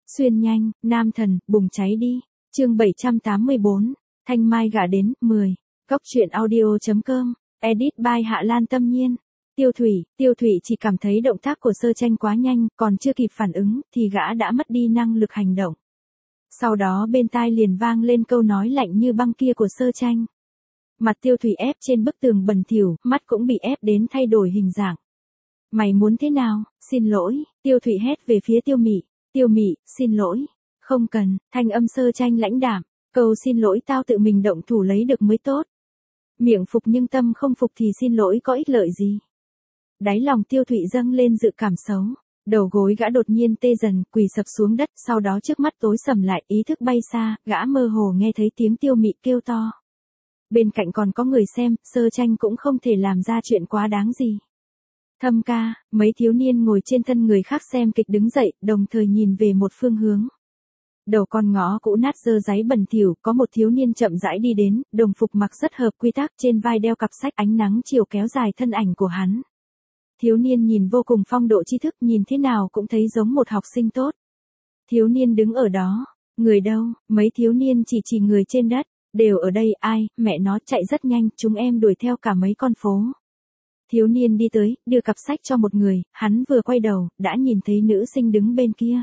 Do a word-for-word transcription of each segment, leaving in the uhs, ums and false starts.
Xuyên nhanh, nam thần, bùng cháy đi. Chương bảy trăm tám mươi bốn, Thanh Mai gả đến, mười. Góc truyện audio.com, edit by Hạ Lan Tâm Nhiên. Tiêu Thủy, Tiêu Thủy chỉ cảm thấy động tác của Sơ Tranh quá nhanh, còn chưa kịp phản ứng, thì gã đã mất đi năng lực hành động. Sau đó bên tai liền vang lên câu nói lạnh như băng kia của Sơ Tranh. Mặt Tiêu Thủy ép trên bức tường bẩn thỉu, mắt cũng bị ép đến thay đổi hình dạng. Mày muốn thế nào? Xin lỗi, Tiêu Thủy hét về phía Tiêu Mị. Tiêu Mị, xin lỗi. Không cần, thanh âm Sơ Tranh lãnh đạm. Câu xin lỗi tao tự mình động thủ lấy được mới tốt. Miệng phục nhưng tâm không phục thì xin lỗi có ích lợi gì? Đáy lòng Tiêu Thủy dâng lên dự cảm xấu. Đầu gối gã đột nhiên tê dần, quỳ sập xuống đất, sau đó trước mắt tối sầm lại, ý thức bay xa, gã mơ hồ nghe thấy tiếng Tiêu Mị kêu to. Bên cạnh còn có người xem, Sơ Tranh cũng không thể làm ra chuyện quá đáng gì. Thâm ca, mấy thiếu niên ngồi trên thân người khác xem kịch đứng dậy, đồng thời nhìn về một phương hướng. Đầu con ngõ cũ nát dơ dáy bẩn thỉu, có một thiếu niên chậm rãi đi đến, đồng phục mặc rất hợp quy tắc, trên vai đeo cặp sách, ánh nắng chiều kéo dài thân ảnh của hắn. Thiếu niên nhìn vô cùng phong độ tri thức, nhìn thế nào cũng thấy giống một học sinh tốt. Thiếu niên đứng ở đó, người đâu? Mấy thiếu niên chỉ chỉ người trên đất, đều ở đây, ai, mẹ nó chạy rất nhanh, chúng em đuổi theo cả mấy con phố. Thiếu niên đi tới, đưa cặp sách cho một người, hắn vừa quay đầu, đã nhìn thấy nữ sinh đứng bên kia.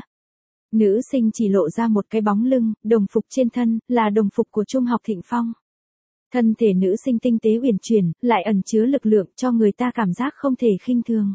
Nữ sinh chỉ lộ ra một cái bóng lưng, đồng phục trên thân, là đồng phục của Trung học Thịnh Phong. Thân thể nữ sinh tinh tế uyển chuyển, lại ẩn chứa lực lượng cho người ta cảm giác không thể khinh thường.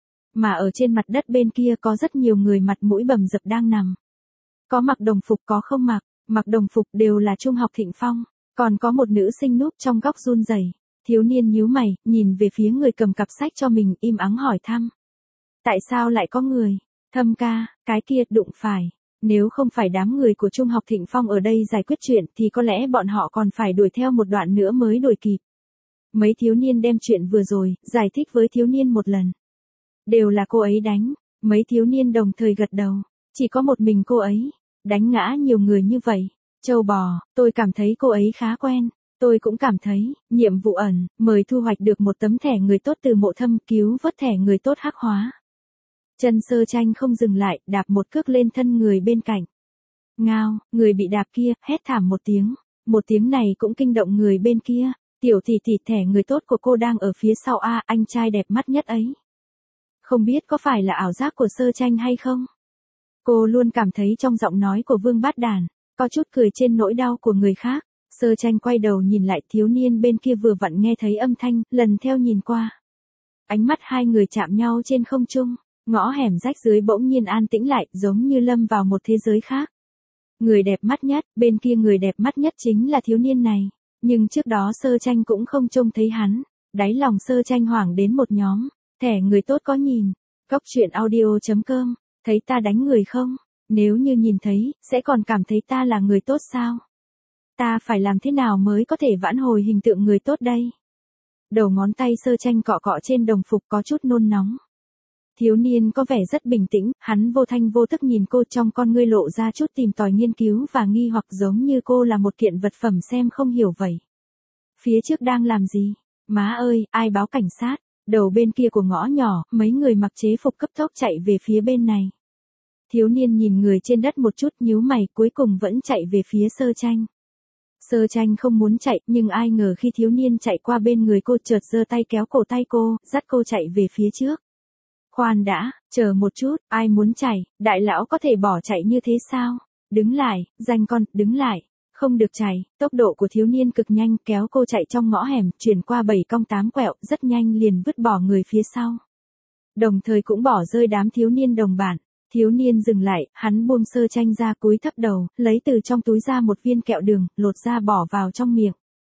Mà ở trên mặt đất bên kia có rất nhiều người mặt mũi bầm dập đang nằm. Có mặc đồng phục có không mặc, mặc đồng phục đều là Trung học Thịnh Phong, còn có một nữ sinh núp trong góc run rẩy. Thiếu niên nhíu mày, nhìn về phía người cầm cặp sách cho mình, im ắng hỏi thăm. Tại sao lại có người? Thâm ca, cái kia đụng phải. Nếu không phải đám người của Trung học Thịnh Phong ở đây giải quyết chuyện thì có lẽ bọn họ còn phải đuổi theo một đoạn nữa mới đuổi kịp. Mấy thiếu niên đem chuyện vừa rồi, giải thích với thiếu niên một lần. Đều là cô ấy đánh. Mấy thiếu niên đồng thời gật đầu. Chỉ có một mình cô ấy. Đánh ngã nhiều người như vậy. Châu bò, tôi cảm thấy cô ấy khá quen. Tôi cũng cảm thấy, nhiệm vụ ẩn, mời thu hoạch được một tấm thẻ người tốt từ Mộ Thâm, cứu vớt thẻ người tốt hắc hóa. Chân Sơ Tranh không dừng lại, đạp một cước lên thân người bên cạnh. Ngao, người bị đạp kia, hét thảm một tiếng. Một tiếng này cũng kinh động người bên kia. Tiểu tỷ tỷ, thẻ người tốt của cô đang ở phía sau a, anh trai đẹp mắt nhất ấy. Không biết có phải là ảo giác của Sơ Tranh hay không? Cô luôn cảm thấy trong giọng nói của Vương Bát Đàn, có chút cười trên nỗi đau của người khác. Sơ Tranh quay đầu nhìn lại, thiếu niên bên kia vừa vặn nghe thấy âm thanh, lần theo nhìn qua. Ánh mắt hai người chạm nhau trên không trung, ngõ hẻm rách dưới bỗng nhiên an tĩnh lại, giống như lâm vào một thế giới khác. Người đẹp mắt nhất, bên kia người đẹp mắt nhất chính là thiếu niên này, nhưng trước đó Sơ Tranh cũng không trông thấy hắn. Đáy lòng Sơ Tranh hoảng đến một nhóm, thẻ người tốt có nhìn. Góc truyện audio.com, thấy ta đánh người không? Nếu như nhìn thấy, sẽ còn cảm thấy ta là người tốt sao? Ta phải làm thế nào mới có thể vãn hồi hình tượng người tốt đây? Đầu ngón tay Sơ Tranh cọ cọ trên đồng phục có chút nôn nóng. Thiếu niên có vẻ rất bình tĩnh, hắn vô thanh vô tức nhìn cô, trong con ngươi lộ ra chút tìm tòi nghiên cứu và nghi hoặc, giống như cô là một kiện vật phẩm xem không hiểu vậy. Phía trước đang làm gì? Má ơi, ai báo cảnh sát? Đầu bên kia của ngõ nhỏ, mấy người mặc chế phục cấp tốc chạy về phía bên này. Thiếu niên nhìn người trên đất một chút, nhíu mày, cuối cùng vẫn chạy về phía Sơ Tranh. Sơ Tranh không muốn chạy, nhưng ai ngờ khi thiếu niên chạy qua bên người cô, chợt giơ tay kéo cổ tay cô, dắt cô chạy về phía trước. Khoan đã, chờ một chút, ai muốn chạy, đại lão có thể bỏ chạy như thế sao? Đứng lại, danh con, đứng lại, không được chạy. Tốc độ của thiếu niên cực nhanh, kéo cô chạy trong ngõ hẻm, chuyển qua bảy cong tám quẹo, rất nhanh liền vứt bỏ người phía sau. Đồng thời cũng bỏ rơi đám thiếu niên đồng bản. Thiếu niên dừng lại, hắn buông Sơ Tranh ra, cúi thấp đầu, lấy từ trong túi ra một viên kẹo đường, lột ra bỏ vào trong miệng.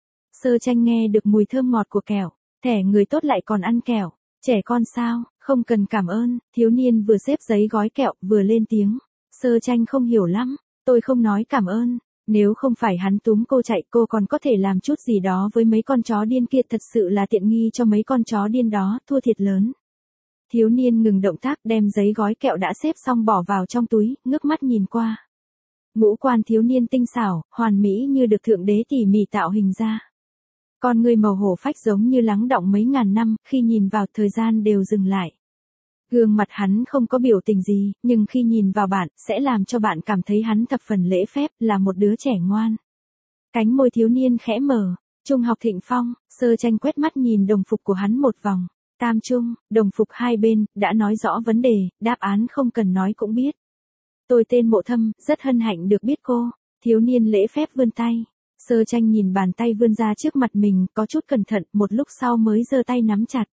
Sơ Tranh nghe được mùi thơm ngọt của kẹo, thẻ người tốt lại còn ăn kẹo, trẻ con sao, không cần cảm ơn. Thiếu niên vừa xếp giấy gói kẹo, vừa lên tiếng. Sơ Tranh không hiểu lắm, tôi không nói cảm ơn, nếu không phải hắn túm cô chạy, cô còn có thể làm chút gì đó với mấy con chó điên kia, thật sự là tiện nghi cho mấy con chó điên đó, thua thiệt lớn. Thiếu niên ngừng động tác, đem giấy gói kẹo đã xếp xong bỏ vào trong túi, ngước mắt nhìn qua. Ngũ quan thiếu niên tinh xảo, hoàn mỹ như được thượng đế tỉ mỉ tạo hình ra. Con người màu hổ phách giống như lắng đọng mấy ngàn năm, khi nhìn vào thời gian đều dừng lại. Gương mặt hắn không có biểu tình gì, nhưng khi nhìn vào bạn, sẽ làm cho bạn cảm thấy hắn thập phần lễ phép, là một đứa trẻ ngoan. Cánh môi thiếu niên khẽ mở. Trung học Thịnh Phong, Sơ Tranh quét mắt nhìn đồng phục của hắn một vòng. Tam trung, đồng phục hai bên, đã nói rõ vấn đề, đáp án không cần nói cũng biết. Tôi tên Mộ Thâm, rất hân hạnh được biết cô. Thiếu niên lễ phép vươn tay. Sơ Tranh nhìn bàn tay vươn ra trước mặt mình, có chút cẩn thận, một lúc sau mới giơ tay nắm chặt.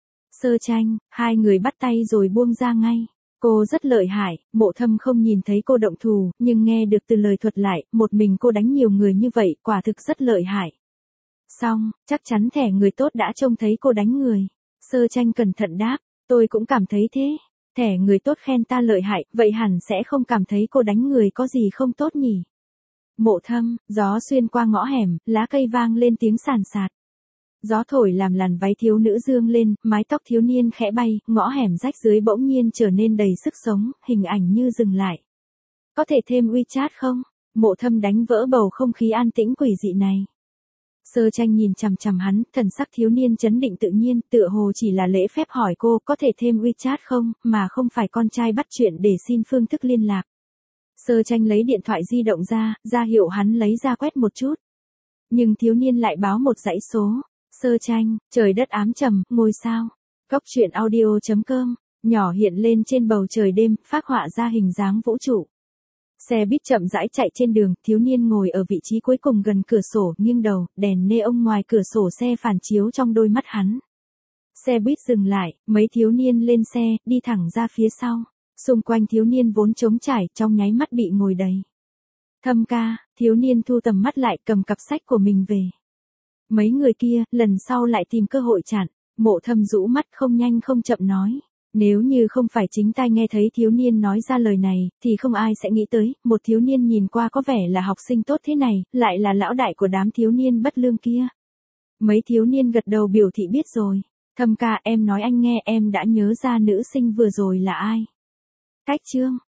Sơ Tranh, hai người bắt tay rồi buông ra ngay. Cô rất lợi hại, Mộ Thâm không nhìn thấy cô động thủ, nhưng nghe được từ lời thuật lại, một mình cô đánh nhiều người như vậy, quả thực rất lợi hại. Xong, chắc chắn thẻ người tốt đã trông thấy cô đánh người. Sơ Tranh cẩn thận đáp, tôi cũng cảm thấy thế. Thẻ người tốt khen ta lợi hại, vậy hẳn sẽ không cảm thấy cô đánh người có gì không tốt nhỉ. Mộ Thâm, gió xuyên qua ngõ hẻm, lá cây vang lên tiếng sàn sạt. Gió thổi làm làn váy thiếu nữ dương lên, mái tóc thiếu niên khẽ bay, ngõ hẻm rách dưới bỗng nhiên trở nên đầy sức sống, hình ảnh như dừng lại. Có thể thêm WeChat không? Mộ Thâm đánh vỡ bầu không khí an tĩnh quỷ dị này. Sơ Tranh nhìn chằm chằm hắn, thần sắc thiếu niên chấn định tự nhiên, tựa hồ chỉ là lễ phép hỏi cô có thể thêm WeChat không, mà không phải con trai bắt chuyện để xin phương thức liên lạc. Sơ Tranh lấy điện thoại di động ra, ra hiệu hắn lấy ra quét một chút. Nhưng thiếu niên lại báo một dãy số. Sơ Tranh, trời đất ám trầm, ngôi sao. Góc truyện audio chấm com, nhỏ hiện lên trên bầu trời đêm, phác họa ra hình dáng vũ trụ. Xe buýt chậm rãi chạy trên đường, thiếu niên ngồi ở vị trí cuối cùng gần cửa sổ, nghiêng đầu, đèn neon ngoài cửa sổ xe phản chiếu trong đôi mắt hắn. Xe buýt dừng lại, mấy thiếu niên lên xe, đi thẳng ra phía sau. Xung quanh thiếu niên vốn trống trải, trong nháy mắt bị ngồi đầy. Thâm ca, thiếu niên thu tầm mắt lại, cầm cặp sách của mình về. Mấy người kia, lần sau lại tìm cơ hội chặn. Mộ Thâm rũ mắt không nhanh không chậm nói. Nếu như không phải chính tai nghe thấy thiếu niên nói ra lời này, thì không ai sẽ nghĩ tới, một thiếu niên nhìn qua có vẻ là học sinh tốt thế này, lại là lão đại của đám thiếu niên bất lương kia. Mấy thiếu niên gật đầu biểu thị biết rồi. Thâm ca, em nói anh nghe, em đã nhớ ra nữ sinh vừa rồi là ai. Cách Trương,